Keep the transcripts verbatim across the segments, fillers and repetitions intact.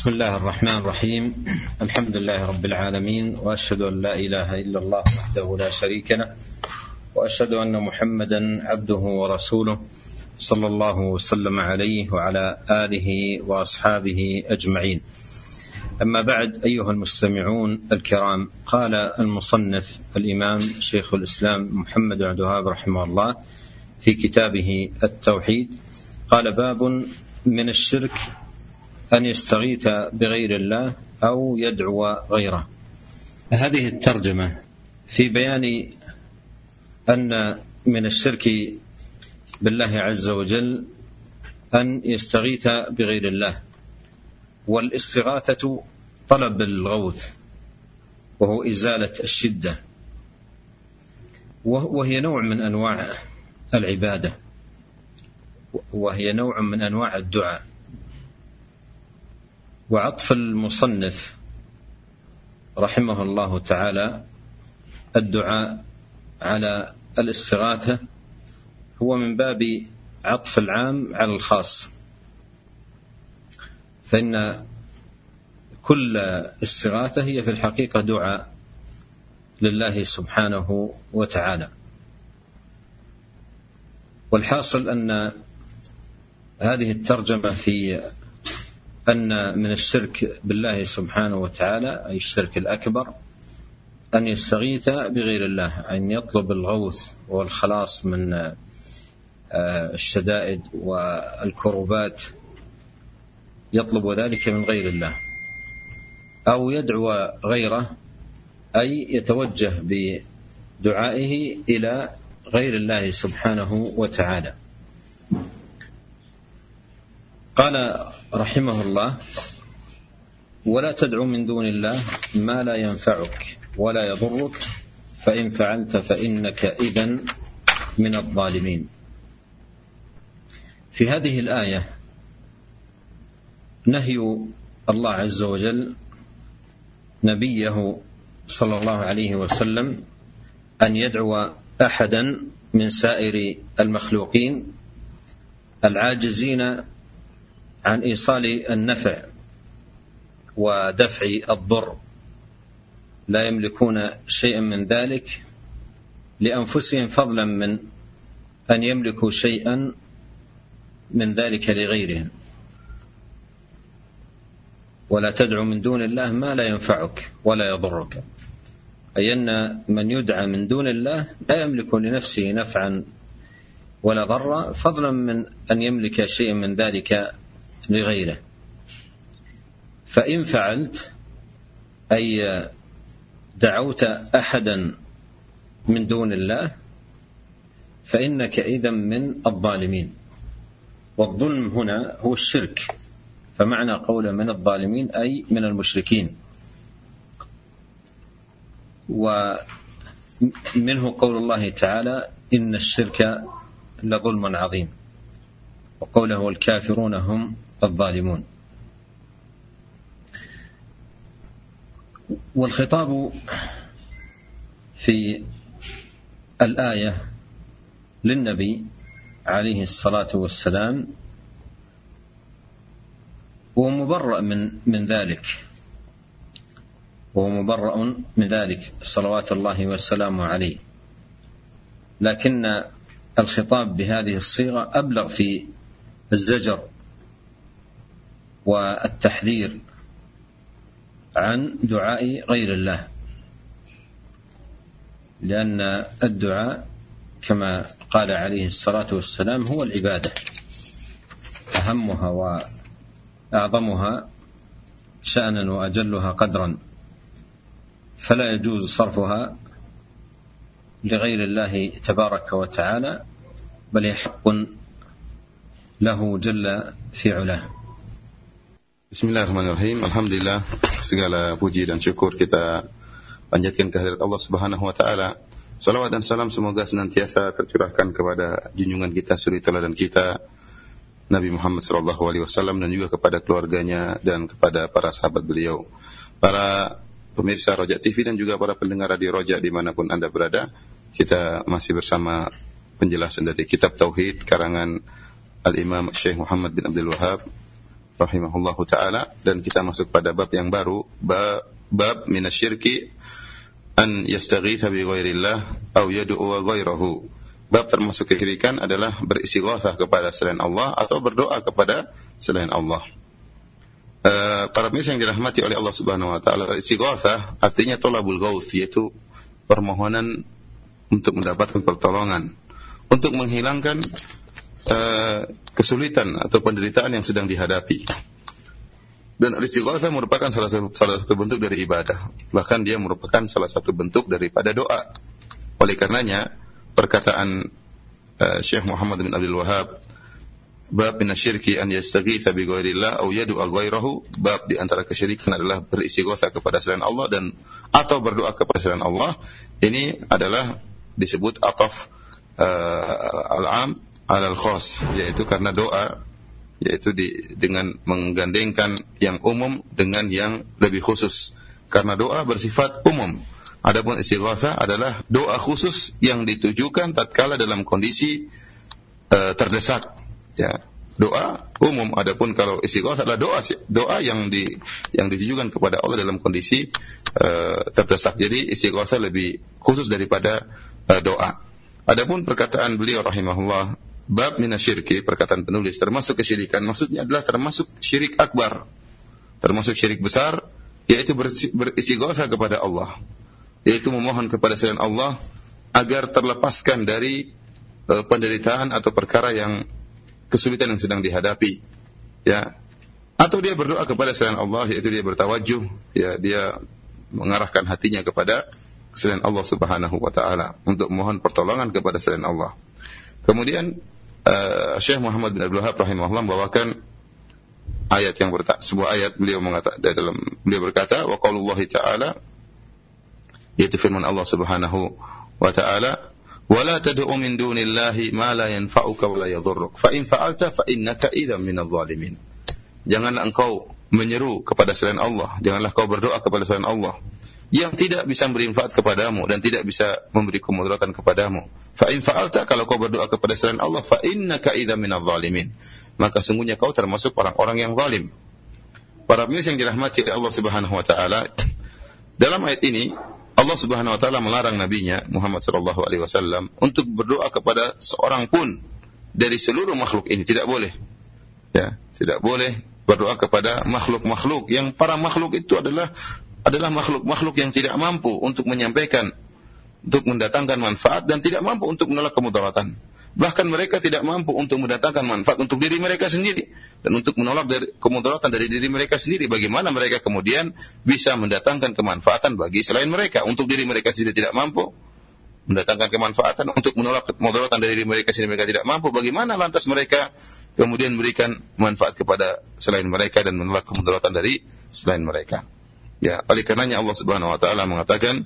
بسم الله الرحمن الرحيم. الحمد لله رب العالمين، وأشهد أن لا إله إلا الله وحده لا شريك له، وأشهد أن محمدا عبده ورسوله صلى الله وسلم عليه وعلى آله وأصحابه أجمعين. أما بعد، أيها المستمعون الكرام، قال المصنف الإمام شيخ الإسلام محمد بن عبد الوهاب رحمه الله في كتابه التوحيد، قال: باب من الشرك أن يستغيث بغير الله أو يدعو غيره. هذه الترجمة في بيان أن من الشرك بالله عز وجل أن يستغيث بغير الله، والاستغاثة طلب الغوث وهو إزالة الشدة، وهي نوع من أنواع العبادة، وهي نوع من أنواع الدعاء. وعطف المصنف رحمه الله تعالى الدعاء على الاستغاثة هو من باب عطف العام على الخاص، فإن كل استغاثة هي في الحقيقة دعاء لله سبحانه وتعالى. والحاصل أن هذه الترجمة في أن من الشرك بالله سبحانه وتعالى، أي الشرك الأكبر، أن يستغيث بغير الله، أن يطلب الغوث والخلاص من الشدائد والكربات، يطلب ذلك من غير الله، أو يدعو غيره، أي يتوجه بدعائه إلى غير الله سبحانه وتعالى. قال رحمه الله: ولا تدعو من دون الله ما لا ينفعك ولا يضرك، فإن فعلت فإنك إذن من الظالمين. في هذه الآية نهي الله عز وجل نبيه صلى الله عليه وسلم أن يدعو أحدا من سائر المخلوقين العاجزين عن إيصال النفع ودفع الضر، لا يملكون شيئا من ذلك لأنفسهم، فضلا من أن يملكوا شيئا من ذلك لغيرهم. ولا تدعو من دون الله ما لا ينفعك ولا يضرك، أي أن من يدعى من دون الله لا يملك لنفسه نفعا ولا ضرا، فضلا من أن يملك شيئا من ذلك لغيره. فإن فعلت، أي دعوت أحدا من دون الله، فإنك إذن من الظالمين. والظلم هنا هو الشرك، فمعنى قول من الظالمين أي من المشركين. ومنه قول الله تعالى: إن الشرك لظلم عظيم، وقوله: والكافرون هم الظالمون. والخطاب في الآية للنبي عليه الصلاة والسلام هو مبرأ من من ذلك، وهو مبرأ من ذلك صلوات الله وسلامه عليه، لكن الخطاب بهذه الصيغة أبلغ في الزجر والتحذير عن دعاء غير الله، لأن الدعاء كما قال عليه الصلاة والسلام هو العبادة، أهمها وأعظمها شأنا وأجلها قدرا، فلا يجوز صرفها لغير الله تبارك وتعالى، بل يحق له جل في علاه. Bismillahirrahmanirrahim. Alhamdulillah, segala puji dan syukur kita panjatkan kehadirat Allah Subhanahu wa taala. Salawat dan salam semoga senantiasa tercurahkan kepada junjungan kita, suri teladan kita, Nabi Muhammad sallallahu alaihi wasallam, dan juga kepada keluarganya dan kepada para sahabat beliau. Para pemirsa Roja T V dan juga para pendengar radio Roja dimanapun Anda berada, kita masih bersama penjelasan dari kitab Tauhid karangan Al-Imam Syekh Muhammad bin Abdul Wahab rahimahullahu taala, dan kita masuk pada bab yang baru, bab, bab minasyirki an yastaghitha bi ghairillah aw yad'u ghairahu. Bab termasuk kesyirikan adalah beristighatsah kepada selain Allah atau berdoa kepada selain Allah. Uh, para pemirsa yang dirahmati oleh Allah Subhanahu wa taala, istighatsah artinya thalabul ghauts, yaitu permohonan untuk mendapatkan pertolongan, untuk menghilangkan uh, kesulitan atau penderitaan yang sedang dihadapi. Dan al-istighatsah merupakan salah satu, salah satu bentuk dari ibadah. Bahkan dia merupakan salah satu bentuk daripada doa. Oleh karenanya, perkataan uh, Syekh Muhammad bin Abdul Wahhab, bab minasyirki an yastaghitha bi ghairillah aw yad'u ghairahu, bab di antara kesyirikan adalah beristighatsah kepada selain Allah dan atau berdoa kepada selain Allah. Ini adalah disebut ataf uh, al-am alal khas, yaitu karena doa, yaitu di, dengan menggandengkan yang umum dengan yang lebih khusus. Karena doa bersifat umum. Adapun istighatsah adalah doa khusus yang ditujukan tatkala dalam kondisi uh, terdesak. Ya, doa umum. Adapun kalau istighatsah adalah doa doa yang di yang ditujukan kepada Allah dalam kondisi uh, terdesak. Jadi istighatsah lebih khusus daripada uh, doa. Adapun perkataan beliau rahimahullah, bab minasyirki, perkataan penulis, termasuk kesyirikan, maksudnya adalah termasuk syirik akbar, termasuk syirik besar, yaitu beristighatsah kepada Allah, yaitu memohon kepada selain Allah agar terlepaskan dari uh, penderitaan atau perkara yang kesulitan yang sedang dihadapi, ya. Atau dia berdoa kepada selain Allah, yaitu dia bertawajuh, ya, dia mengarahkan hatinya kepada selain Allah Subhanahu wa taala untuk mohon pertolongan kepada selain Allah. Kemudian uh, Syekh Muhammad bin Abdul Wahhab rahimahullah membawakan ayat yang berta- sebuah ayat beliau mengatakan dalam beliau berkata, wa qaulullahi ta'ala, yaitu firman Allah Subhanahu wa taala, وَلَا تَدْعُ مِن دُونِ اللَّهِ مَا لَا يَنْفَعُكَ وَلَا يَضُرُّكَ فَإِنْ فَعَلْتَ فَإِنَّكَ إِذًا مِنَ الظَّالِمِينَ. Janganlah engkau menyeru kepada selain Allah, janganlah kau berdoa kepada selain Allah yang tidak bisa memberi manfaat kepadamu dan tidak bisa memberi kemudaratan kepadamu. فَإِنْ فَعَلْتَ, kalau kau berdoa kepada selain Allah, فَإِنَّكَ إِذًا مِنَ الظَّالِمِينَ, maka sungguhnya kau termasuk orang-orang yang zalim. Para pemirsa yang dirahmati oleh Allah Subhanahu wa taala, dalam ayat ini Allah Subhanahu wa taala melarang nabinya Muhammad sallallahu alaihi wasallam untuk berdoa kepada seorang pun dari seluruh makhluk ini, tidak boleh. Ya, tidak boleh berdoa kepada makhluk-makhluk yang para makhluk itu adalah adalah makhluk-makhluk yang tidak mampu untuk menyampaikan, untuk mendatangkan manfaat dan tidak mampu untuk menolak kemudaratan. Bahkan mereka tidak mampu untuk mendatangkan manfaat untuk diri mereka sendiri dan untuk menolak dari kemudaratan dari diri mereka sendiri. Bagaimana mereka kemudian bisa mendatangkan kemanfaatan bagi selain mereka? Untuk diri mereka sendiri tidak mampu mendatangkan kemanfaatan, untuk menolak kemudaratan dari diri mereka sendiri mereka tidak mampu. Bagaimana lantas mereka kemudian memberikan manfaat kepada selain mereka dan menolak kemudaratan dari selain mereka? Ya, oleh karenanya Allah Subhanahu wa taala mengatakan,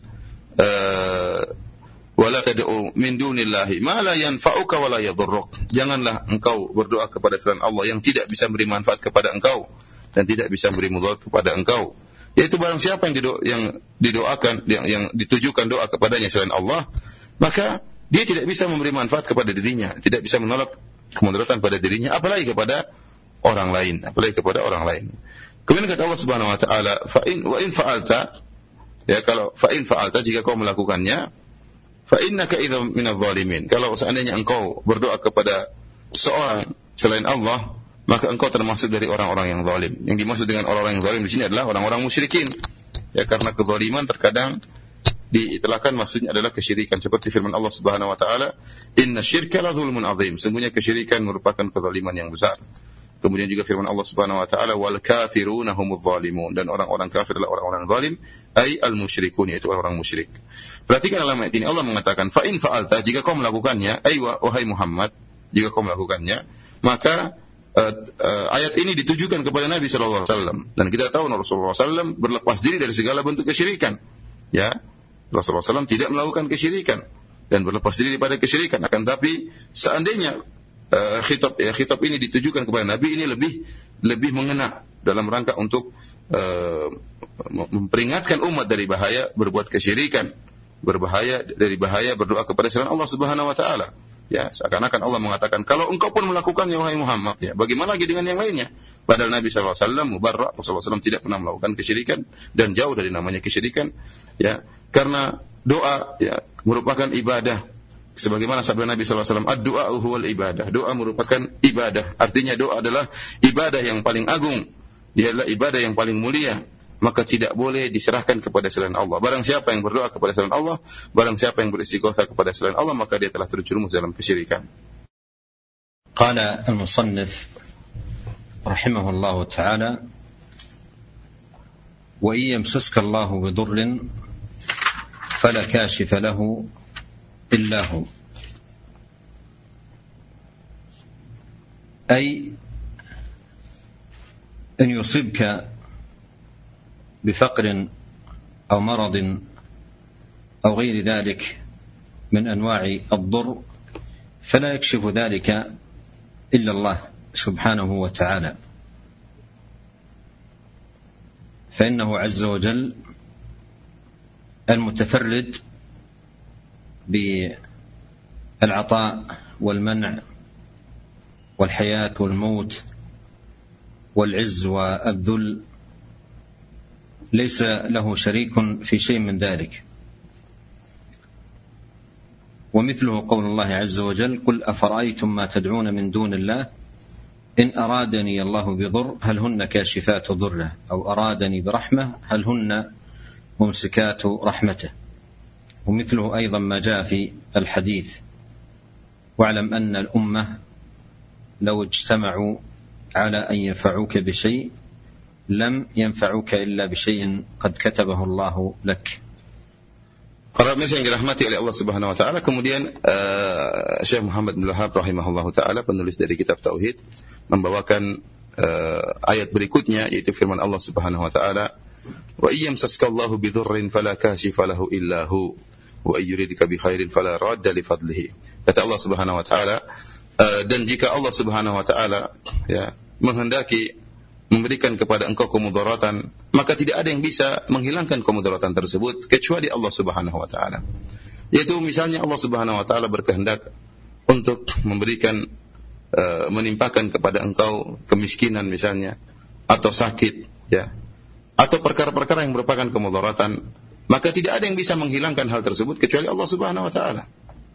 uh, wala tad'u min dunillahi ma la yanfa'uka wa la yadhurruk. Janganlah engkau berdoa kepada selain Allah yang tidak bisa memberi manfaat kepada engkau dan tidak bisa memberi mudarat kepada engkau. Yaitu barang siapa yang, dido- yang didoakan, yang, yang ditujukan doa kepadanya selain Allah, maka dia tidak bisa memberi manfaat kepada dirinya, tidak bisa menolak kemudaratan pada dirinya, apalagi kepada orang lain, apalagi kepada orang lain. Kemudian kata Allah Subhanahu wa taala, fa in wa in fa'alta, ya, kalau fa in fa'alta, jika kau melakukannya, فَإِنَّكَ إِذًا مِنَ الظَّالِمِينَ, kalau seandainya engkau berdoa kepada seorang selain Allah, maka engkau termasuk dari orang-orang yang zalim. Yang dimaksud dengan orang-orang yang zalim di sini adalah orang-orang musyrikin. Ya, karena kezaliman terkadang diitlaqkan maksudnya adalah kesyirikan, seperti firman Allah Subhanahu wa taala, "Inna syirka la dzulmun 'adzim." Sungguhnya kesyirikan merupakan kezaliman yang besar. Kemudian juga firman Allah Subhanahu wa taala, "Wal kafiruna humudz zalimun." Dan orang-orang kafir adalah orang-orang zalim, ai al-musyrikun, yaitu orang-orang musyrik. Perhatikan dalam ayat ini Allah mengatakan, "Fa in fa'alta," jika kau melakukannya, ai wahai Muhammad, jika kau melakukannya, maka uh, uh, ayat ini ditujukan kepada Nabi sallallahu alaihi wasallam. Dan kita tahu Rasulullah sallallahu alaihi wasallam berlepas diri dari segala bentuk kesyirikan. Ya, Rasulullah sallallahu alaihi wasallam tidak melakukan kesyirikan dan berlepas diri daripada kesyirikan. Akan tapi seandainya Uh, khitab ya, khitab ini ditujukan kepada Nabi, ini lebih lebih mengena dalam rangka untuk uh, memperingatkan umat dari bahaya berbuat kesyirikan, berbahaya dari bahaya berdoa kepada selain Allah Subhanahu wa taala. Ya, seakan-akan Allah mengatakan, kalau engkau pun melakukannya wahai Muhammad, ya, bagaimana lagi dengan yang lainnya? Padahal Nabi sallallahu alaihi wasallam mubarra, Rasulullah sallallahu alaihi wasallam tidak pernah melakukan kesyirikan dan jauh dari namanya kesyirikan, ya. Karena doa ya merupakan ibadah. Sebagaimana sabda Nabi sallallahu alaihi wasallam, ad-du'a huwal ibadah. Doa merupakan ibadah. Artinya doa adalah ibadah yang paling agung. Dia adalah ibadah yang paling mulia. Maka tidak boleh diserahkan kepada selain Allah. Barang siapa yang berdoa kepada selain Allah, barang siapa yang beristighotsah kepada selain Allah, maka dia telah terjerumus dalam kesyirikan. Qala al-musannif rahimahullahu ta'ala, wa in yamsaska Allahu bidurrin fala kashifa lahu illa hu. Ay in yusibka بفقر أو مرض أو غير ذلك من أنواع الضر فلا يكشف ذلك إلا الله سبحانه وتعالى، فإنه عز وجل المتفرد بالعطاء والمنع والحياة والموت والعز والذل، ليس له شريك في شيء من ذلك. ومثله قول الله عز وجل قل أفرأيتم ما تدعون من دون الله إن أرادني الله بضر هل هن كاشفات ضره أو أرادني برحمة هل هن ممسكات رحمته. ومثله أيضا ما جاء في الحديث واعلم أن الأمة لو اجتمعوا على أن ينفعوك بشيء lam yanfa'uka illa bisyai'in qad katabahu Allahu lak. Para pemirsa yang dirahmati oleh Allah Subhanahu wa taala, kemudian uh, Syekh Muhammad bin Wahab rahimahullahu taala, penulis dari kitab tauhid, membawakan uh, ayat berikutnya, yaitu firman Allah Subhanahu wa taala, wa iyyamsaska Allahu bidurrin fala kashifa lahu illa hu wa ayyuridka bi khairin fala radda li fadlihi. Kata Allah Subhanahu wa taala, uh, dan jika Allah Subhanahu wa taala ya menghendaki memberikan kepada engkau kemudaratan, maka tidak ada yang bisa menghilangkan kemudaratan tersebut kecuali Allah Subhanahu wa taala. Yaitu misalnya Allah Subhanahu wa taala berkehendak untuk memberikan uh, menimpakan kepada engkau kemiskinan misalnya, atau sakit ya, atau perkara-perkara yang merupakan kemudaratan, maka tidak ada yang bisa menghilangkan hal tersebut kecuali Allah Subhanahu wa taala.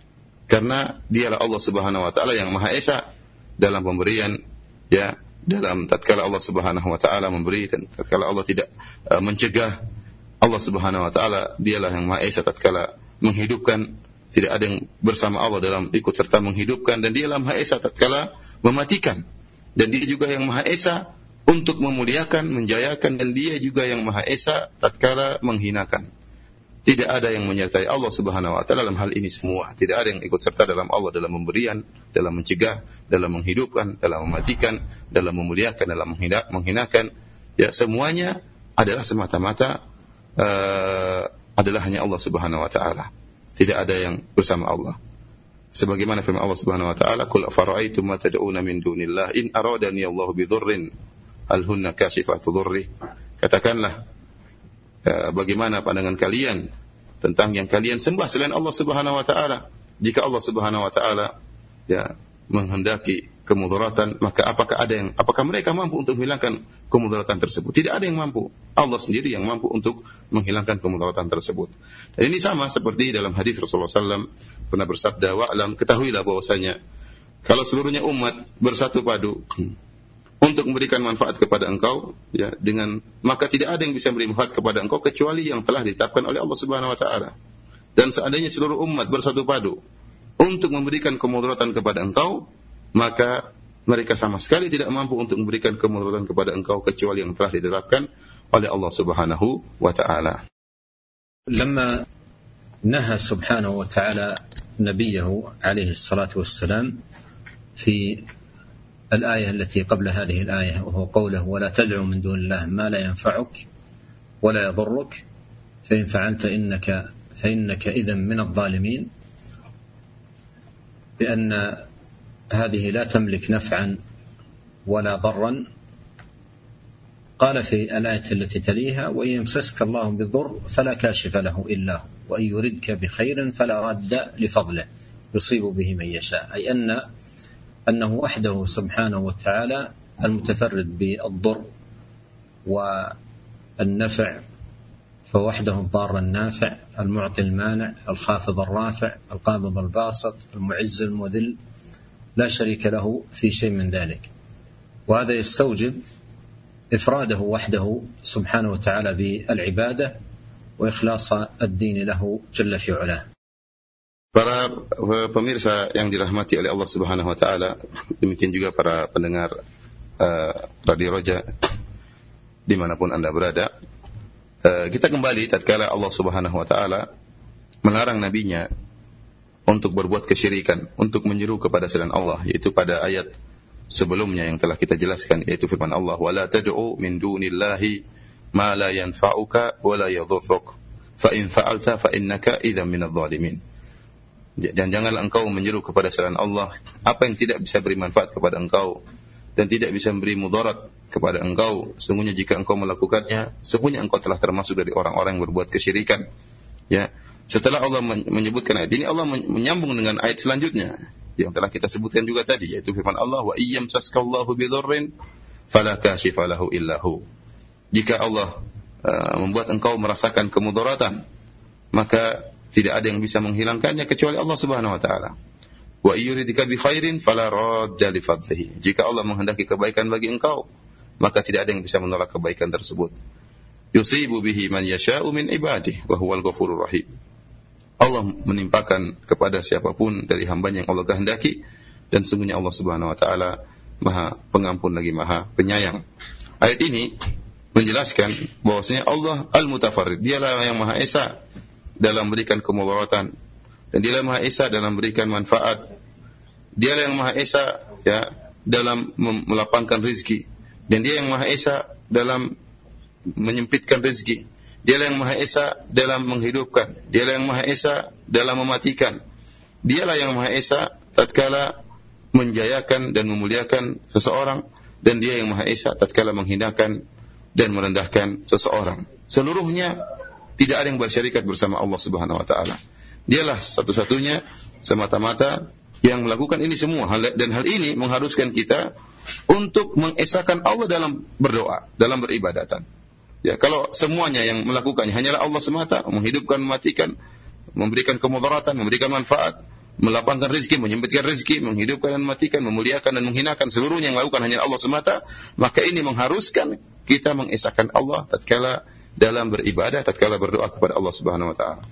Karena dialah Allah Subhanahu wa taala yang Maha Esa dalam pemberian ya, dalam tatkala Allah Subhanahu wa taala memberi dan tatkala Allah tidak uh, mencegah. Allah Subhanahu wa taala dialah yang Maha Esa tatkala menghidupkan, tidak ada yang bersama Allah dalam ikut serta menghidupkan, dan dialah Maha Esa tatkala mematikan, dan dia juga yang Maha Esa untuk memuliakan, menjayakan, dan dia juga yang Maha Esa tatkala menghinakan. Tidak ada yang menyertai Allah Subhanahu wa taala dalam hal ini semua. Tidak ada yang ikut serta dalam Allah dalam pemberian, dalam mencegah, dalam menghidupkan, dalam mematikan, dalam memuliakan, dalam menghinakan. Ya, semuanya adalah semata-mata uh, adalah hanya Allah Subhanahu wa taala. Tidak ada yang bersama Allah. Sebagaimana firman Allah Subhanahu wa taala, "Qul afara'aytum ma tad'una min dunillah in aradani Allahu bidhurrin hal hunna kashifatu dhurri." Katakanlah, ya, bagaimana pandangan kalian tentang yang kalian sembah selain Allah Subhanahu wa taala? Jika Allah Subhanahu wa taala ya menghendaki kemudaratan, maka apakah ada yang apakah mereka mampu untuk menghilangkan kemudaratan tersebut? Tidak ada yang mampu. Allah sendiri yang mampu untuk menghilangkan kemudaratan tersebut. Dan ini sama seperti dalam hadis Rasulullah sallallahu alaihi wasallam pernah bersabda, "Wa'lam, ketahuilah bahwasanya kalau seluruhnya umat bersatu padu untuk memberikan manfaat kepada engkau, ya, dengan maka tidak ada yang bisa memberi manfaat kepada engkau kecuali yang telah ditetapkan oleh Allah Subhanahu wa taala. Dan seandainya seluruh umat bersatu padu untuk memberikan kemudaratan kepada engkau, maka mereka sama sekali tidak mampu untuk memberikan kemudaratan kepada engkau kecuali yang telah ditetapkan oleh Allah Subhanahu wa taala." Lama naha Subhanahu wa taala nabiyahu alaihi salatu wassalam fi الآية التي قبل هذه الآية، وهو قوله ولا تدعو من دون الله ما لا ينفعك ولا يضرك فإن فعلت إنك فإنك إذن من الظالمين، بأن هذه لا تملك نفعا ولا ضرا. قال في الآية التي تليها وإن يمسسك الله بالضر فلا كاشف له إلا هو وإن يردك بخير فلا راد لفضله يصيب به من يشاء، أي أن أنه وحده سبحانه وتعالى المتفرد بالضر والنفع، فوحده الضار النافع، المعطي المانع، الخافض الرافع، القابض الباسط، المعز المذل، لا شريك له في شيء من ذلك. وهذا يستوجب إفراده وحده سبحانه وتعالى بالعبادة وإخلاص الدين له جل في علاه. Para pemirsa yang dirahmati oleh Allah Subhanahu wa taala, demikian juga para pendengar uh, Radio Roja dimanapun Anda berada, uh, kita kembali tatkala Allah Subhanahu wa taala melarang nabinya untuk berbuat kesyirikan, untuk menyeru kepada selain Allah, yaitu pada ayat sebelumnya yang telah kita jelaskan, yaitu firman Allah, wala tad'u min dunillahi ma la yanfa'uka wa la yadhurruk fa in fa'alta fa innaka idzan minadh dhalimin. Dan janganlah engkau menyeru kepada selain Allah apa yang tidak bisa beri manfaat kepada engkau dan tidak bisa memberi mudarat kepada engkau. Sesungguhnya jika engkau melakukannya, sesungguhnya engkau telah termasuk dari orang-orang yang berbuat kesyirikan. Ya, setelah Allah menyebutkan ayat ini, Allah menyambung dengan ayat selanjutnya yang telah kita sebutkan juga tadi, yaitu firman Allah, wa iyyam saskallahu bidurrin fala kashifa lahu illahu. Jika Allah uh, membuat engkau merasakan kemudaratan, maka tidak ada yang bisa menghilangkannya kecuali Allah Subhanahu wa taala. Wa yuridika bi khairin fala radda li fadlihi. Jika Allah menghendaki kebaikan bagi engkau, maka tidak ada yang bisa menolak kebaikan tersebut. Yusibu bihi man yasha'u min ibadihi wa huwal ghafurur rahim. Allah menimpakan kepada siapapun dari hambanya yang Allah kehendaki, dan sungguhnya Allah Subhanahu wa taala Maha Pengampun lagi Maha Penyayang. Ayat ini menjelaskan bahwasanya Allah Al-Mutafarrid, Dialah yang Maha Esa dalam memberikan kemudaratan, dan Dialah Maha Esa dalam memberikan manfaat. Dialah yang Maha Esa ya dalam melapangkan rezeki, dan Dia yang Maha Esa dalam menyempitkan rezeki. Dialah yang Maha Esa dalam menghidupkan. Dialah yang Maha Esa dalam mematikan. Dialah yang Maha Esa tatkala menjayakan dan memuliakan seseorang, dan Dia yang Maha Esa tatkala menghinakan dan merendahkan seseorang. Seluruhnya tidak ada yang bersyarikat bersama Allah Subhanahu wa taala. Dialah satu-satunya semata-mata yang melakukan ini semua, dan hal ini mengharuskan kita untuk mengesahkan Allah dalam berdoa, dalam beribadatan. Ya, kalau semuanya yang melakukannya hanyalah Allah semata, menghidupkan, mematikan, memberikan kemudaratan, memberikan manfaat, melapangkan rezeki, menyempitkan rezeki, menghidupkan dan mematikan, memuliakan dan menghinakan, seluruhnya yang melakukan hanya Allah semata, maka ini mengharuskan kita mengesahkan Allah tatkala dalam beribadah, tatkala berdoa kepada Allah Subhanahu wa taala.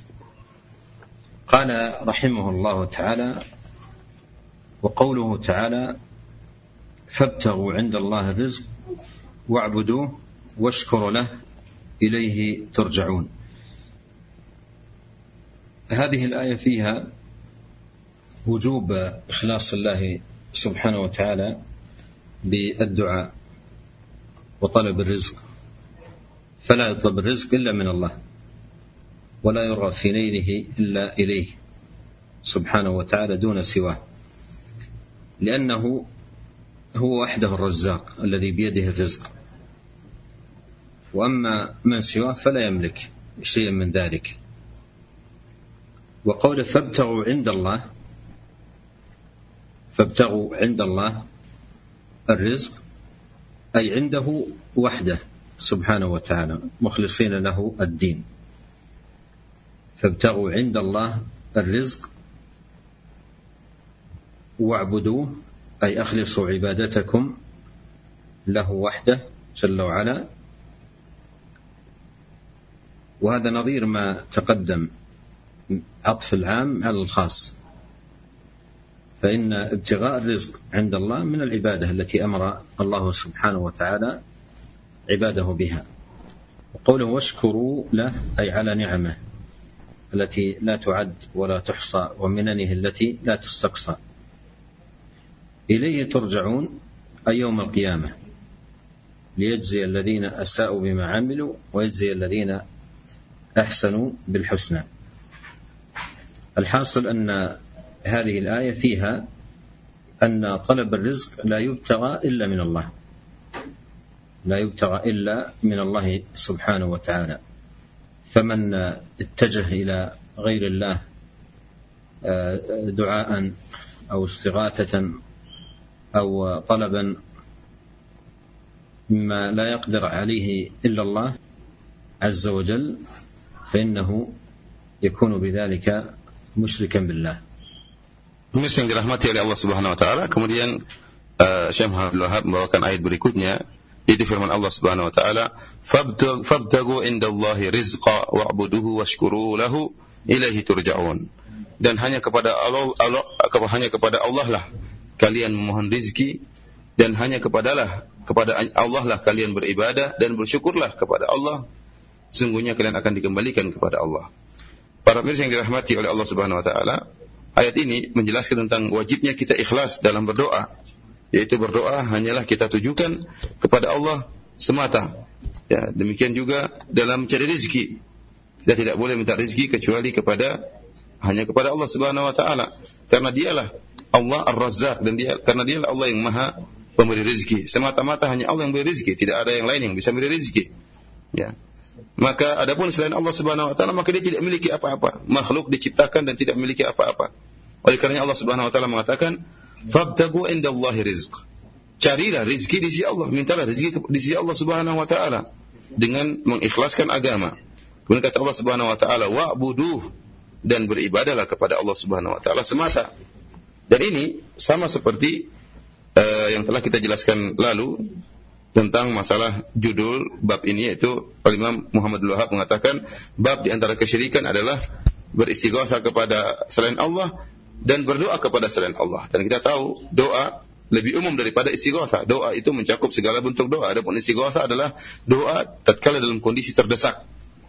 Qala rahimahullahu taala wa qawluhu taala fabtaghu 'inda Allahi rizq wa'buduhu washkuru lahu ilayhi turja'un. هذه الآية فيها وجوب إخلاص الله سبحانه وتعالى بالدعاء وطلب الرزق، فلا يطلب الرزق إلا من الله، ولا يرغب في نيله إلا إليه سبحانه وتعالى دون سواه، لأنه هو وحده الرزاق الذي بيده الرزق، وأما من سواه فلا يملك شيئا من ذلك. وقول فابتغوا عند الله، فابتغوا عند الله الرزق أي عنده وحده سبحانه وتعالى مخلصين له الدين. فابتغوا عند الله الرزق واعبدوه أي أخلصوا عبادتكم له وحده جل وعلا. وهذا نظير ما تقدم، عطف العام على الخاص، فإن ابتغاء الرزق عند الله من العبادة التي أمر الله سبحانه وتعالى عباده بها. وقوله واشكروا له أي على نعمه التي لا تعد ولا تحصى ومننه التي لا تستقصى. إليه ترجعون أي يوم القيامة ليجزي الذين أساءوا بما عملوا ويجزي الذين أحسنوا بالحسنى. الحاصل أن هذه الآية فيها أن طلب الرزق لا يبتغى إلا من الله، لا يبتغى إلا من الله سبحانه وتعالى. فمن اتجه إلى غير الله دعاء أو استغاثة أو طلبا مما لا يقدر عليه إلا الله عز وجل فإنه يكون بذلك مشركا بالله. Pemirsa yang dirahmati oleh Allah Subhanahu wa taala, kemudian uh, Syekh Muhammad Wahab membawakan ayat berikutnya, yaitu firman Allah Subhanahu wa taala, "Fabtagu indallahi rizqa wa'buduhu washkuru lahu ilaihi turja'un." Dan hanya kepada Allah, Allah hanya kepada Allah lah kalian memohon rizki, dan hanya kepadalah kepada Allah lah kalian beribadah, dan bersyukurlah kepada Allah, sungguhnya kalian akan dikembalikan kepada Allah. Para pemirsa yang dirahmati oleh Allah Subhanahu wa taala, ayat ini menjelaskan tentang wajibnya kita ikhlas dalam berdoa, yaitu berdoa hanyalah kita tujukan kepada Allah semata. Ya, demikian juga dalam mencari rezeki, kita tidak boleh minta rezeki kecuali kepada hanya kepada Allah Subhanahu wa taala, karena dialah Allah Ar-Razzaq, dan dia karena dialah Allah yang Maha pemberi rezeki. Semata-mata hanya Allah yang beri rezeki, tidak ada yang lain yang bisa beri rezeki. Ya. Maka adapun selain Allah Subhanahu wa taala, maka dia tidak memiliki apa-apa. Makhluk diciptakan dan tidak memiliki apa-apa. Oleh karena Allah Subhanahu wa taala mengatakan, "Fabtagu indallahi rizq." Carilah rezeki di sisi Allah, mintalah rezeki di sisi Allah Subhanahu wa taala dengan mengikhlaskan agama. Kemudian kata Allah Subhanahu wa taala, "Wa'buduh," dan beribadahlah kepada Allah Subhanahu wa taala semata. Dan ini sama seperti uh, yang telah kita jelaskan lalu tentang masalah judul bab ini, yaitu Imam Muhammad Wahab mengatakan bab di antara kesyirikan adalah beristighatsah kepada selain Allah dan berdoa kepada selain Allah. Dan kita tahu doa lebih umum daripada istighatsah. Doa itu mencakup segala bentuk doa. Adapun istighatsah adalah doa tatkala dalam kondisi terdesak.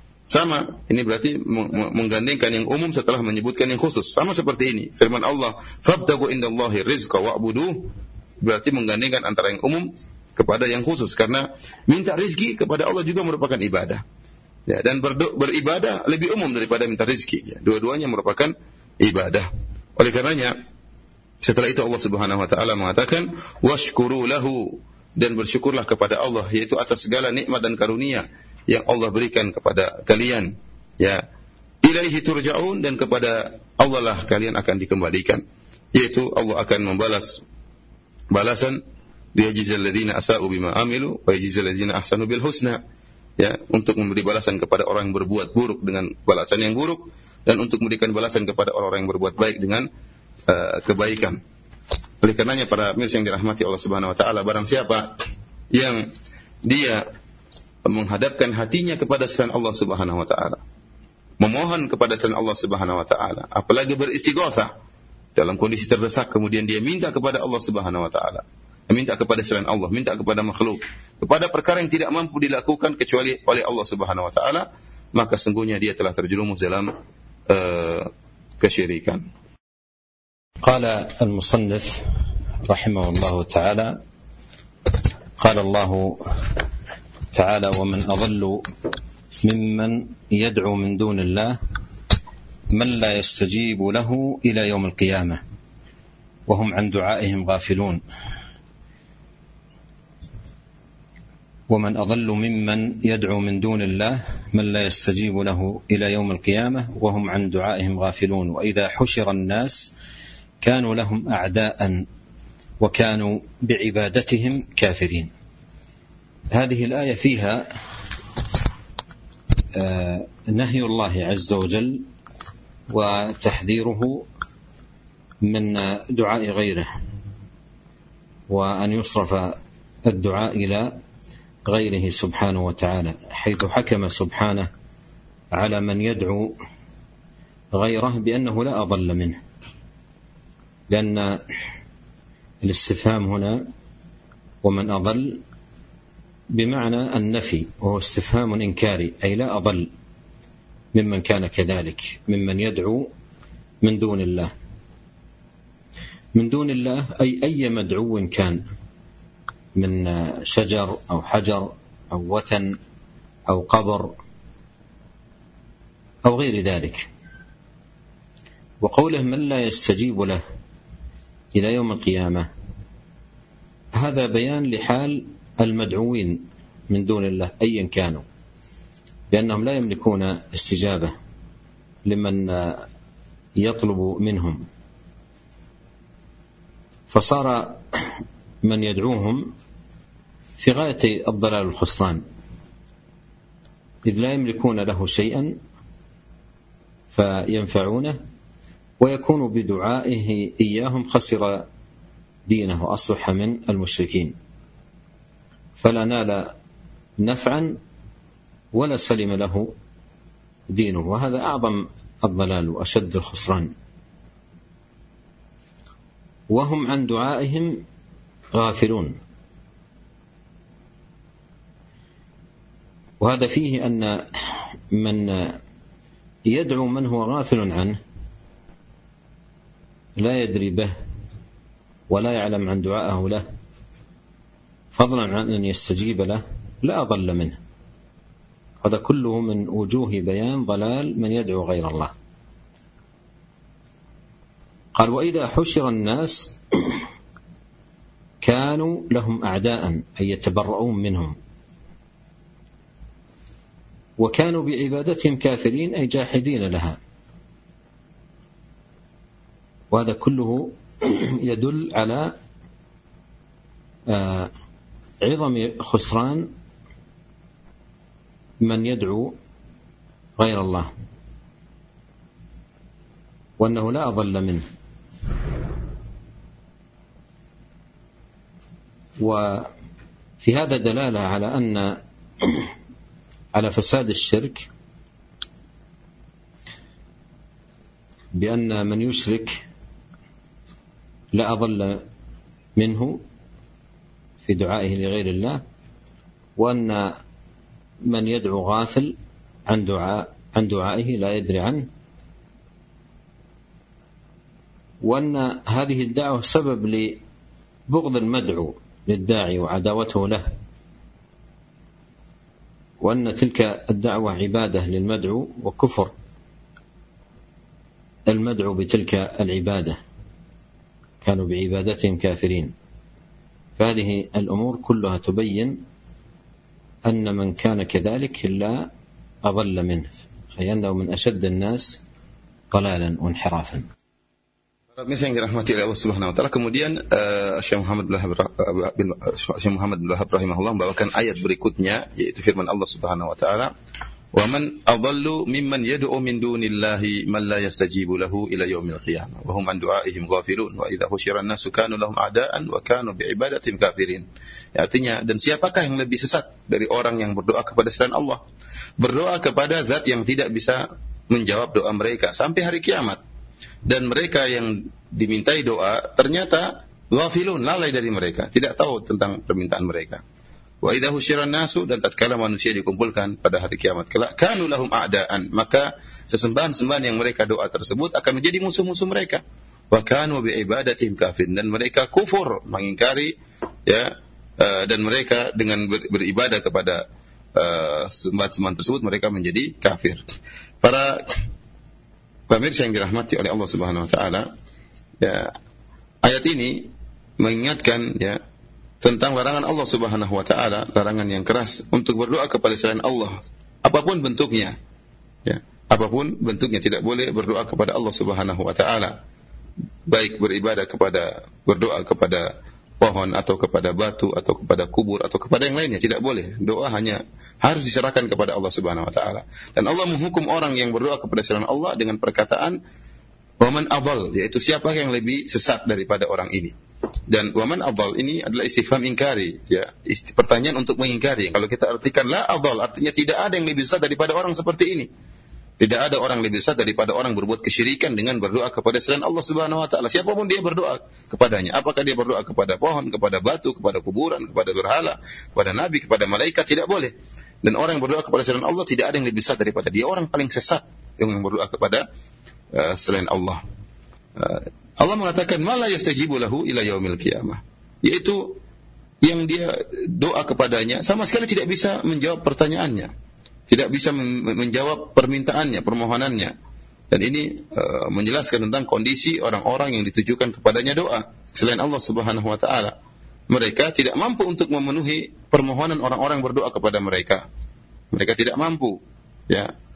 Sama, ini berarti menggandengkan yang umum setelah menyebutkan yang khusus. Sama seperti ini, firman Allah, "Fabtagu indallahi rizqa wa'buduh," berarti menggandengkan antara yang umum kepada yang khusus, karena minta rezeki kepada Allah juga merupakan ibadah. Ya, dan berdo- beribadah lebih umum daripada minta rezeki. Ya, dua-duanya merupakan ibadah. Oleh karenanya, setelah itu Allah Subhanahu wa taala mengatakan, "Washkuru lahu," dan bersyukurlah kepada Allah, yaitu atas segala nikmat dan karunia yang Allah berikan kepada kalian. Ya, ilaihi turja'un, dan kepada Allah lah kalian akan dikembalikan. Yaitu Allah akan membalas balasan, liyajziyal ladzina asa'u bima amilu wa yajziyal ladzina ahsanu bil husna. Ya, untuk memberi balasan kepada orang yang berbuat buruk dengan balasan yang buruk, dan untuk memberikan balasan kepada orang-orang yang berbuat baik dengan uh, kebaikan. Oleh karenanya para pemirsa yang dirahmati Allah Subhanahu wa taala, barang siapa yang dia menghadapkan hatinya kepada selain Allah Subhanahu wa taala, memohon kepada selain Allah Subhanahu wa taala, apalagi beristighatsah dalam kondisi terdesak, kemudian dia minta kepada Allah Subhanahu wa taala, minta kepada selain Allah, minta kepada makhluk, kepada perkara yang tidak mampu dilakukan kecuali oleh Allah Subhanahu wa taala, maka sungguhnya dia telah terjerumus dalam uh, kesyirikan. Qala al-musannif rahimahullahu ta'ala, qala Allah تعالى ومن أضل ممن يدعو من دون الله من لا يستجيب له إلى يوم القيامة وهم عن دعائهم غافلون ومن أضل ممن يدعو من دون الله من لا يستجيب له إلى يوم القيامة وهم عن دعائهم غافلون وإذا حشر الناس كانوا لهم أعداء وكانوا بعبادتهم كافرين. هذه الآية فيها نهي الله عز وجل وتحذيره من دعاء غيره، وأن يصرف الدعاء إلى غيره سبحانه وتعالى، حيث حكم سبحانه على من يدعو غيره بأنه لا أضل منه، لأن الاستفهام هنا ومن أضل بمعنى النفي، وهو استفهام إنكاري، أي لا أضل ممن كان كذلك، ممن يدعو من دون الله من دون الله أي أي مدعو كان من شجر أو حجر أو وثن أو قبر أو غير ذلك. وقوله من لا يستجيب له إلى يوم القيامة، هذا بيان لحال المدعوين من دون الله أيا كانوا، لأنهم لا يملكون استجابة لمن يطلب منهم، فصار من يدعوهم في غاية الضلال والخسران، إذ لا يملكون له شيئا فينفعونه، ويكون بدعائه إياهم خسر دينه وأصبح من المشركين، فلا نال نفعا ولا سلم له دينه، وهذا أعظم الضلال وأشد الخسران. وهم عن دعائهم غافلون، وهذا فيه أن من يدعو من هو غافل عنه لا يدري به ولا يعلم عن دعائه له، فضلا عن أن يستجيب له، لا أضل منه. هذا كله من وجوه بيان ضلال من يدعو غير الله. قال: وإذا حشر الناس كانوا لهم أعداء، أي يتبرؤون منهم، وكانوا بعبادتهم كافرين، أي جاحدين لها. وهذا كله يدل على عظم خسران من يدعو غير الله، وأنه لا أضل منه. وفي هذا دلالة على أن على فساد الشرك، بأن من يشرك لا أضل منه في دعائه لغير الله، وأن من يدعو غافل عن دعاء عن دعائه لا يدري عنه، وأن هذه الدعوة سبب لبغض المدعو للداعي وعداوته له، وأن تلك الدعوة عبادة للمدعو وكفر المدعو بتلك العبادة، كانوا بعبادتهم كافرين. فهذه الأمور كلها تبين أن من كان كذلك لا أضل منه، أي أنه من أشد الناس ضلالا وانحرافا. Yang dirahmati oleh Allah Subhanahu wa taala. Kemudian uh, Syekh Muhammad bin Syekh Muhammad bin Wahhab rahimahullah membawakan ayat berikutnya, yaitu firman Allah Subhanahu wa taala, "Wa man adallu mimman yad'u min dunillahi man la yastajibu lahu ila yaumil qiyamah wa hum an du'aihim ghafilun wa idza husyira an-nasu kanu lahum a'daan wa kanu bi'ibadatihim kafirin." Ya, artinya, dan siapakah yang lebih sesat dari orang yang berdoa kepada selain Allah, berdoa kepada zat yang tidak bisa menjawab doa mereka sampai hari kiamat, dan mereka yang dimintai doa ternyata ghafilun, lalai dari mereka, tidak tahu tentang permintaan mereka. Wa idza husyiran nasu, dan tatkala manusia dikumpulkan pada hari kiamat kelak, kanu lahum a'daan, maka sesembahan-sembahan yang mereka doa tersebut akan menjadi musuh-musuh mereka. Wa kanu bi ibadatihim kafirin, dan mereka kufur, mengingkari, ya, uh, dan mereka dengan ber, beribadah kepada uh, sembahan-sembahan tersebut mereka menjadi kafir. Para pemirsa yang dirahmati oleh Allah Subhanahu wa taala, ya, ayat ini mengingatkan, ya, tentang larangan Allah Subhanahu wa taala, larangan yang keras untuk berdoa kepada selain Allah, apapun bentuknya, ya, apapun bentuknya, tidak boleh berdoa kepada Allah Subhanahu wa taala, baik beribadah kepada, berdoa kepada pohon atau kepada batu atau kepada kubur atau kepada yang lainnya, tidak boleh. Doa hanya harus diserahkan kepada Allah Subhanahu wa taala. Dan Allah menghukum orang yang berdoa kepada selain Allah dengan perkataan waman adall, yaitu siapa yang lebih sesat daripada orang ini. Dan waman adall ini adalah istifham ingkari, ya, pertanyaan untuk mengingkari. Kalau kita artikan la adall, artinya tidak ada yang lebih sesat daripada orang seperti ini. Tidak ada orang lebih sesat daripada orang berbuat kesyirikan dengan berdoa kepada selain Allah Subhanahu wa taala. Siapapun dia berdoa kepadanya, apakah dia berdoa kepada pohon, kepada batu, kepada kuburan, kepada berhala, kepada nabi, kepada malaikat, tidak boleh. Dan orang yang berdoa kepada selain Allah tidak ada yang lebih sesat daripada dia. Orang paling sesat yang berdoa kepada uh, selain Allah. Uh, Allah mengatakan ma la yastajibu lahu ila yaumil qiyamah, yaitu yang dia doa kepadanya sama sekali tidak bisa menjawab pertanyaannya, tidak bisa menjawab permintaannya, permohonannya. Dan ini uh, menjelaskan tentang kondisi orang-orang yang ditujukan kepadanya doa selain Allah Subhanahu wa taala. Mereka tidak mampu untuk memenuhi permohonan orang-orang berdoa kepada mereka. Mereka tidak mampu, ya.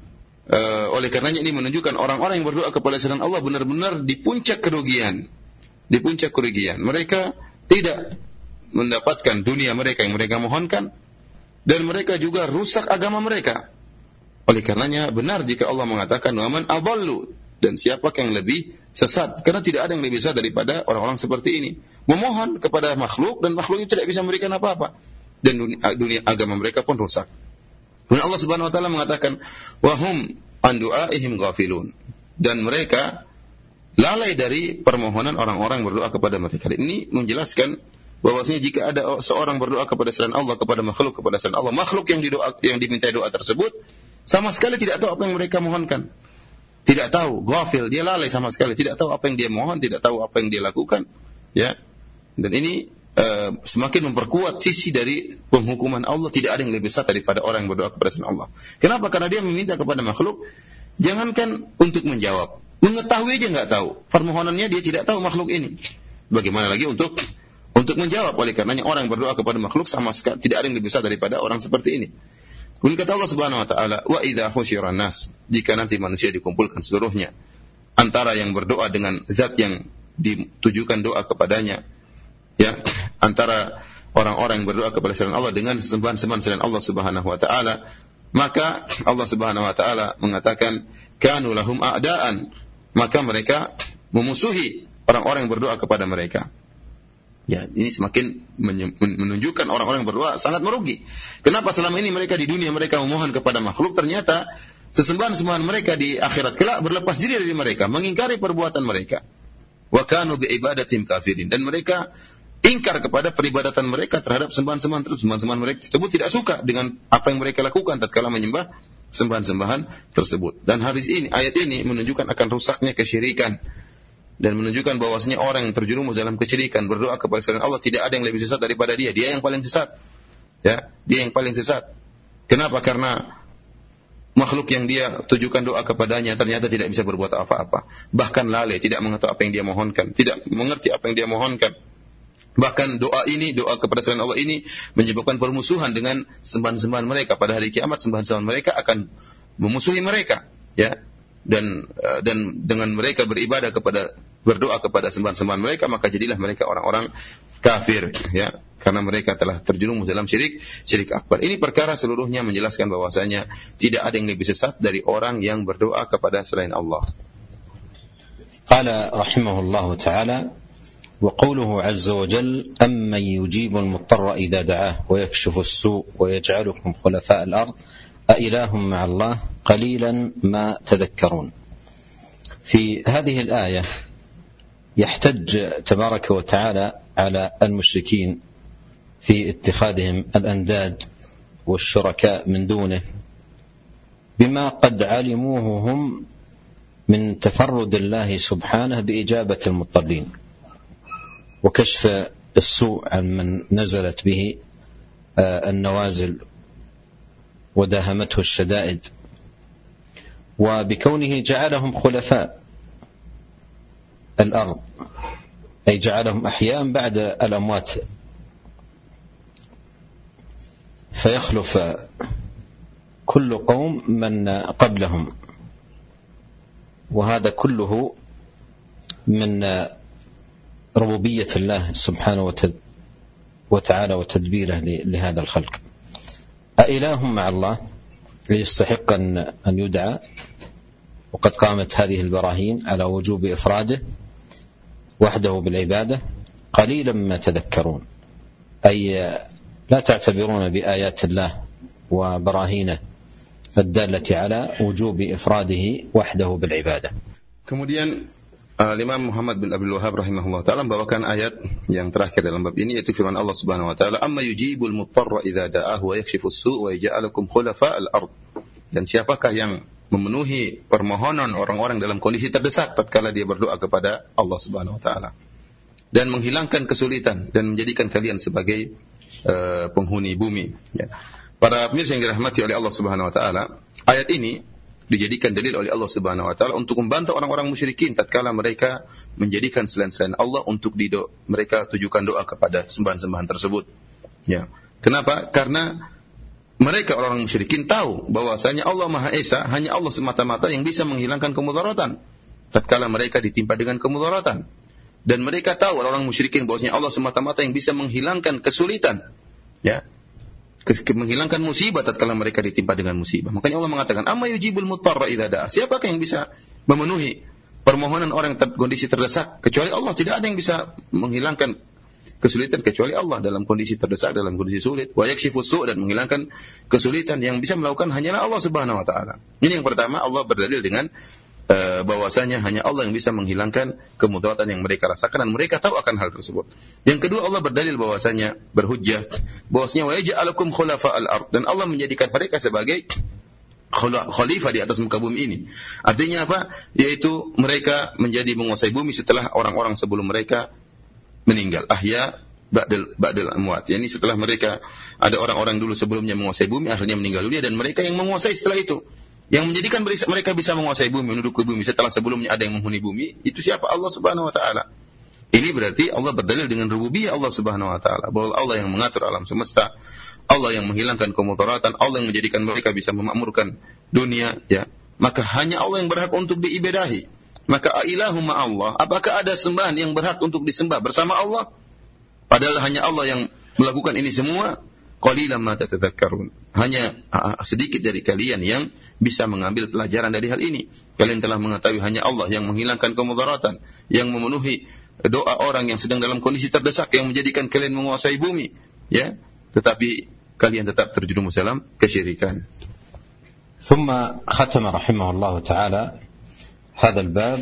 uh, oleh karenanya ini menunjukkan orang-orang yang berdoa kepada selain Allah benar-benar di puncak kerugian. Di puncak kerugian. Mereka tidak mendapatkan dunia mereka yang mereka mohonkan, dan mereka juga rusak agama mereka. Oleh karenanya benar jika Allah mengatakan waman adallu, dan siapa yang lebih sesat, karena tidak ada yang lebih sesat daripada orang-orang seperti ini, memohon kepada makhluk dan makhluk itu tidak bisa memberikan apa-apa, dan dunia, dunia agama mereka pun rusak. Dan Allah Subhanahu wa taala mengatakan wahum an du'aihim ghafilun, dan mereka lalai dari permohonan orang-orang berdoa kepada mereka. Ini menjelaskan bahwasanya jika ada seorang berdoa kepada selain Allah, kepada makhluk kepada selain Allah, makhluk yang didoa yang diminta doa tersebut sama sekali tidak tahu apa yang mereka mohonkan. Tidak tahu, ghafil, dia lalai sama sekali, tidak tahu apa yang dia mohon, tidak tahu apa yang dia lakukan, ya. Dan ini uh, semakin memperkuat sisi dari penghukuman Allah, tidak ada yang lebih besar daripada orang yang berdoa kepada selain Allah. Kenapa? Karena dia meminta kepada makhluk, jangankan untuk menjawab, mengetahui aja enggak tahu. Permohonannya dia tidak tahu makhluk ini. Bagaimana lagi untuk untuk menjawab? Oleh karenanya orang yang berdoa kepada makhluk sama sekali tidak ada yang lebih besar daripada orang seperti ini. Kemudian kata Allah Subhanahu wa taala, wa idza husyiran nas, jika nanti manusia dikumpulkan seluruhnya, antara yang berdoa dengan zat yang ditujukan doa kepadanya, ya, antara orang-orang yang berdoa kepada selain Allah dengan sesembahan-sembahan selain Allah Subhanahu wa taala, maka Allah Subhanahu wa taala mengatakan kanu lahum a'daan, maka mereka memusuhi orang-orang yang berdoa kepada mereka. Ya, ini semakin menunjukkan orang-orang yang berdoa sangat merugi. Kenapa selama ini mereka di dunia mereka memohon kepada makhluk, ternyata sesembahan-sembahan mereka di akhirat kelak berlepas diri dari mereka, mengingkari perbuatan mereka. Wa kanu bi ibadatim kafirin, dan mereka ingkar kepada peribadatan mereka terhadap sembahan-sembahan tersebut. Sembahan-sembahan mereka tersebut tidak suka dengan apa yang mereka lakukan tatkala menyembah sembahan-sembahan tersebut. Dan hadis ini, ayat ini menunjukkan akan rusaknya kesyirikan, dan menunjukkan bahwasanya orang yang terjerumus dalam kesyirikan berdoa kepada selain Allah tidak ada yang lebih sesat daripada dia. Dia yang paling sesat. Ya, dia yang paling sesat. Kenapa? Karena makhluk yang dia tujukan doa kepadanya ternyata tidak bisa berbuat apa-apa. Bahkan lalai, tidak mengetahui apa yang dia mohonkan, tidak mengerti apa yang dia mohonkan. Bahkan doa ini, doa kepada selain Allah ini menyebabkan permusuhan dengan sembahan-sembahan mereka. Pada hari kiamat sembahan-sembahan mereka akan memusuhi mereka, ya. Dan dan dengan mereka beribadah kepada berdoa kepada sembahan-sembahan mereka, maka jadilah mereka orang-orang kafir, ya, karena mereka telah terjerumus dalam syirik syirik akbar. Ini perkara seluruhnya menjelaskan bahwasanya tidak ada yang lebih sesat dari orang yang berdoa kepada selain Allah. Qala rahimahullahu ta'ala wa qawluhu 'azza wa jalla amman yujibu al-muttarra idza da'ah wa yakshifu as-su' wa yaj'alukum khulafa' al-ard أإله مع الله قليلا ما تذكرون. في هذه الآية يحتج تبارك وتعالى على المشركين في اتخاذهم الأنداد والشركاء من دونه بما قد علموه هم من تفرد الله سبحانه بإجابة المضطرين وكشف السوء عن من نزلت به النوازل وداهمته الشدائد، وبكونه جعلهم خلفاء الأرض أي جعلهم أحياء بعد الأموات، فيخلف كل قوم من قبلهم، وهذا كله من ربوبية الله سبحانه وتعالى وتدبيره لهذا الخلق. أإله مع الله يستحق أن يدعى، وقد قامت هذه البراهين على وجوب إفراده وحده بالعبادة قليلا ما تذكرون، أي لا تعتبرون بآيات الله وبراهينه الدالة على وجوب إفراده وحده بالعبادة. Kemudian Imam Muhammad bin Abdul Wahhab rahimahullah ta'ala membawakan ayat yang terakhir dalam bab ini, yaitu firman Allah Subhanahu wa taala, "Amma yujibul muttarra idza da'ahu wa yakshifus su' wa yaj'alukum khulafa'al ard." Dan siapakah yang memenuhi permohonan orang-orang dalam kondisi terdesak tatkala dia berdoa kepada Allah Subhanahu wa taala dan menghilangkan kesulitan dan menjadikan kalian sebagai uh, penghuni bumi, ya. Para pemirsa yang dirahmati oleh Allah Subhanahu wa taala, ayat ini dijadikan dalil oleh Allah Subhanahu wa taala untuk membantah orang-orang musyrikin tatkala mereka menjadikan selain-selain Allah untuk dido mereka tujukan doa kepada sembahan-sembahan tersebut. Ya. Kenapa? Karena mereka orang musyrikin tahu bahwasanya Allah Maha Esa, hanya Allah semata-mata yang bisa menghilangkan kemudaratan tatkala mereka ditimpa dengan kemudaratan. Dan mereka tahu orang musyrikin bahwasanya Allah semata-mata yang bisa menghilangkan kesulitan, ya, menghilangkan musibah tatkala mereka ditimpa dengan musibah. Makanya Allah mengatakan, "Amma yujibul mutarra idza da'a." Siapakah yang bisa memenuhi permohonan orang yang kondisi terdesak kecuali Allah? Tidak ada yang bisa menghilangkan kesulitan kecuali Allah dalam kondisi terdesak, dalam kondisi sulit. Wa yakshifus su' dan menghilangkan kesulitan yang bisa melakukan hanyalah Allah Subhanahu wa taala. Ini yang pertama, Allah berdalil dengan uh, bahwasanya hanya Allah yang bisa menghilangkan kemudaratan yang mereka rasakan, dan mereka tahu akan hal tersebut. Yang kedua, Allah berdalil bahwasanya berhujjah bahwasanya wa yaj'alukum khulafa'al ard, dan Allah menjadikan mereka sebagai khalifah di atas muka bumi ini. Artinya apa? Yaitu mereka menjadi menguasai bumi setelah orang-orang sebelum mereka meninggal. Ahya ba'dal ba'dal amwat. Yani setelah mereka ada orang-orang dulu sebelumnya menguasai bumi, akhirnya meninggal dunia, dan mereka yang menguasai setelah itu. Yang menjadikan mereka bisa menguasai bumi, menduduki bumi setelah sebelumnya ada yang menghuni bumi, itu siapa? Allah Subhanahu wa taala. Ini berarti Allah berdalil dengan rububiyah Allah Subhanahu wa taala, bahwa Allah yang mengatur alam semesta, Allah yang menghilangkan kemudaratan, Allah yang menjadikan mereka bisa memakmurkan dunia, ya. Maka hanya Allah yang berhak untuk diibadahi. Maka ilahu ma'allah, apakah ada sembahan yang berhak untuk disembah bersama Allah? Padahal hanya Allah yang melakukan ini semua. Qalilan ma tatadhakkarun. Hanya sedikit dari kalian yang bisa mengambil pelajaran dari hal ini. Kalian telah mengetahui hanya Allah yang menghilangkan kemudaratan, yang memenuhi doa orang yang sedang dalam kondisi terdesak, yang menjadikan kalian menguasai bumi, ya. Tetapi kalian tetap terjerumus dalam kesyirikan. ثم ختم رحمه الله تعالى هذا الباب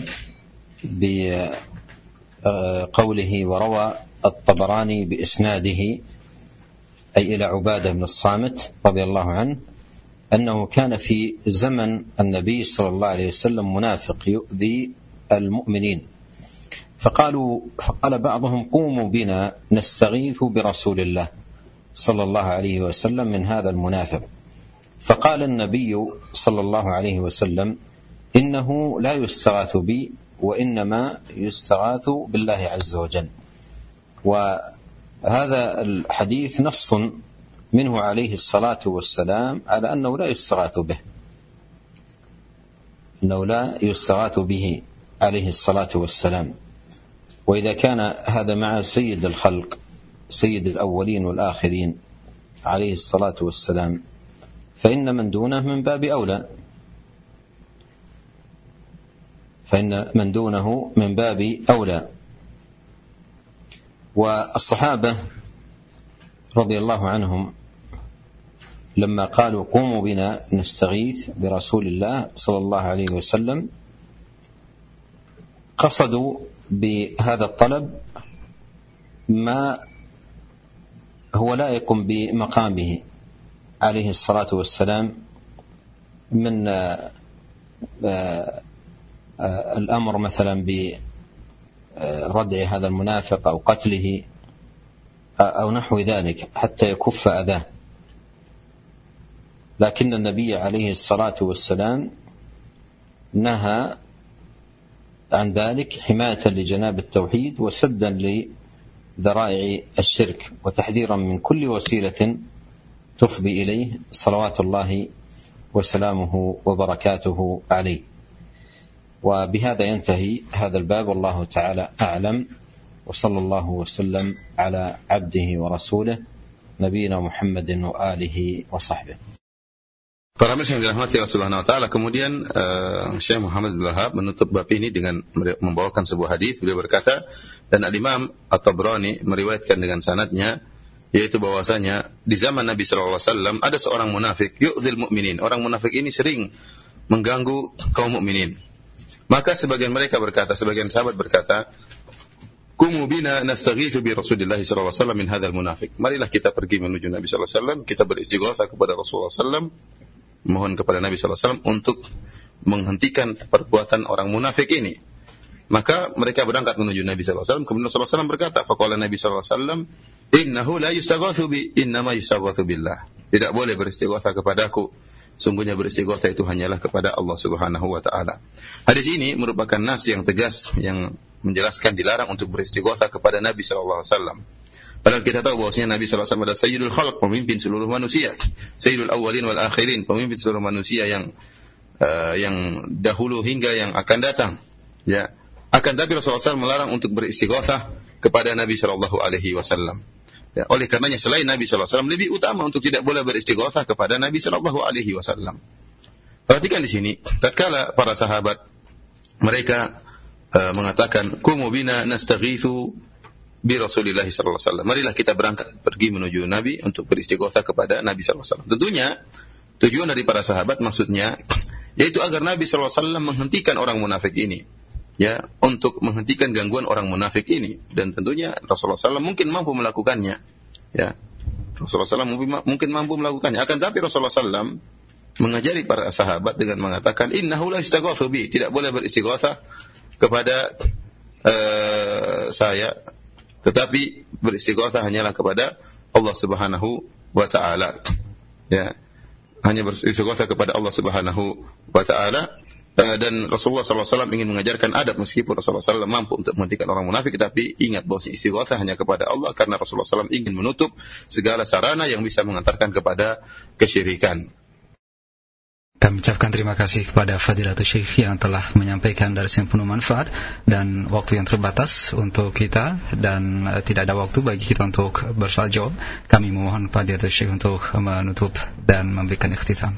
بقوله وروى الطبراني بإسناده أي إلى عبادة بن الصامت رضي الله عنه أنه كان في زمن النبي صلى الله عليه وسلم منافق يؤذي المؤمنين فقالوا فقال بعضهم قوموا بنا نستغيث برسول الله صلى الله عليه وسلم من هذا المنافق فقال النبي صلى الله عليه وسلم إنه لا يستغاث بي وإنما يستغاث بالله عز وجل. وهذا الحديث نص منه عليه الصلاة والسلام على أنه لا يستغاث به أنه لا يستغاث به عليه الصلاة والسلام. وإذا كان هذا مع سيد الخلق سيد الأولين والآخرين عليه الصلاة والسلام فإن من دونه من باب أولى فإن من دونه من باب أولى. والصحابة رضي الله عنهم لما قالوا قوموا بنا نستغيث برسول الله صلى الله عليه وسلم قصدوا بهذا الطلب ما هو لائق بمقامه عليه الصلاة والسلام من الأمر مثلا بردع هذا المنافق أو قتله أو نحو ذلك حتى يكف أذاه. لكن النبي عليه الصلاة والسلام نهى عن ذلك حماية لجناب التوحيد وسدا لذرائع الشرك وتحذيرا من كل وسيلة تفضي إليه صلوات الله وسلامه وبركاته عليه. وبهذا ينتهي هذا الباب والله تعالى أعلم وصلى الله وسلم على عبده ورسوله نبينا محمد وآله وصحبه. Para mirsa yang dirahmati Allah Subhanahu wa taala, kemudian uh, Syekh Muhammad bin Wahab menutup bab ini dengan membawakan sebuah hadis. Beliau berkata, dan Al-Imam At-Tabrani meriwayatkan dengan sanadnya, yaitu bahwasanya di zaman Nabi sallallahu alaihi wasallam ada seorang munafik yu'dzil mu'minin. Orang munafik ini sering mengganggu kaum mukminin. Maka sebagian mereka berkata, sebagian sahabat berkata, "Qumu bina nastaghitsu bi Rasulillah sallallahu alaihi wasallam min hadzal munafiq." Marilah kita pergi menuju Nabi sallallahu alaihi wasallam, kita beristighatsah kepada Rasulullah sallallahu alaihi wasallam, mohon kepada Nabi sallallahu alaihi wasallam untuk menghentikan perbuatan orang munafik ini. Maka mereka berangkat menuju Nabi sallallahu alaihi wasallam. Kemudian Rasulullah sallallahu alaihi wasallam berkata, faqala Nabi sallallahu alaihi wasallam, "Innahu la yustaghatsu bi, innama yustaghatsu billah." Tidak boleh beristighatsah kepadaku. Sungguhnya beristighatsah itu hanyalah kepada Allah Subhanahu wa taala. Hadis ini merupakan nas yang tegas yang menjelaskan dilarang untuk beristighatsah kepada Nabi sallallahu alaihi wasallam. Padahal kita tahu bahwasanya Nabi sallallahu alaihi wasallam adalah sayyidul khalq, pemimpin seluruh manusia, sayyidul awwalin wal akhirin, pemimpin seluruh manusia yang uh, yang dahulu hingga yang akan datang. Ya, akan tapi Rasulullah sallallahu alaihi wasallam melarang untuk beristighatsah kepada Nabi sallallahu alaihi wasallam. Ya, oleh karenanya selain Nabi sallallahu alaihi wasallam lebih utama untuk tidak boleh beristighatsah kepada Nabi sallallahu alaihi wasallam. Perhatikan di sini, tatkala para sahabat mereka uh, mengatakan, "Qumu bina nastaghitsu bi Rasulillah sallallahu alaihi wasallam." Marilah kita berangkat pergi menuju Nabi untuk beristighatsah kepada Nabi sallallahu alaihi wasallam. Tentunya tujuan dari para sahabat maksudnya yaitu agar Nabi sallallahu alaihi wasallam menghentikan orang munafik ini. Ya, untuk menghentikan gangguan orang munafik ini, dan tentunya Rasulullah sallallahu alaihi wasallam mungkin mampu melakukannya. Ya. Rasulullah sallallahu alaihi wasallam mungkin mampu melakukannya. Akan tapi Rasulullah sallallahu alaihi wasallam mengajari para sahabat dengan mengatakan, "Innahu la istaghatsu bi." Tidak boleh beristighatsah kepada uh, saya, tetapi beristighatsah hanyalah kepada Allah Subhanahu wa taala. Ya. Hanya beristighatsah kepada Allah Subhanahu wa taala. Dan Rasulullah sallallahu alaihi wasallam ingin mengajarkan adab meskipun Rasulullah sallallahu alaihi wasallam mampu untuk menghentikan orang munafik, tapi ingat bahwa istighatsah hanya kepada Allah karena Rasulullah sallallahu alaihi wasallam ingin menutup segala sarana yang bisa mengantarkan kepada kesyirikan. Kami ucapkan terima kasih kepada Fadilatul Syekh yang telah menyampaikan darah yang penuh manfaat, dan waktu yang terbatas untuk kita dan uh, tidak ada waktu bagi kita untuk bersoal jawab. Kami memohon Fadilatul Syekh untuk menutup dan memberikan ikhtitam.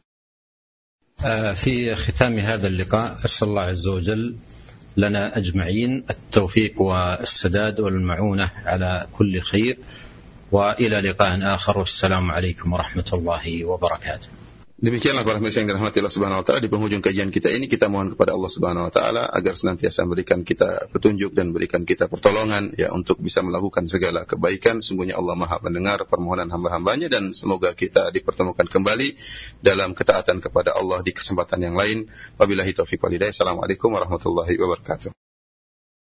في ختام هذا اللقاء أسأل الله عز وجل لنا أجمعين التوفيق والسداد والمعونة على كل خير، وإلى لقاء آخر، والسلام عليكم ورحمة الله وبركاته. Demikianlah para pemirsa yang dirahmati Allah Subhanahu wa taala, di penghujung kajian kita ini kita mohon kepada Allah Subhanahu wa taala agar senantiasa memberikan kita petunjuk dan berikan kita pertolongan ya untuk bisa melakukan segala kebaikan. Sungguhnya Allah Maha mendengar permohonan hamba-hambanya, dan semoga kita dipertemukan kembali dalam ketaatan kepada Allah di kesempatan yang lain. Wabillahi taufiq wal hidayah. Assalamualaikum warahmatullahi wabarakatuh.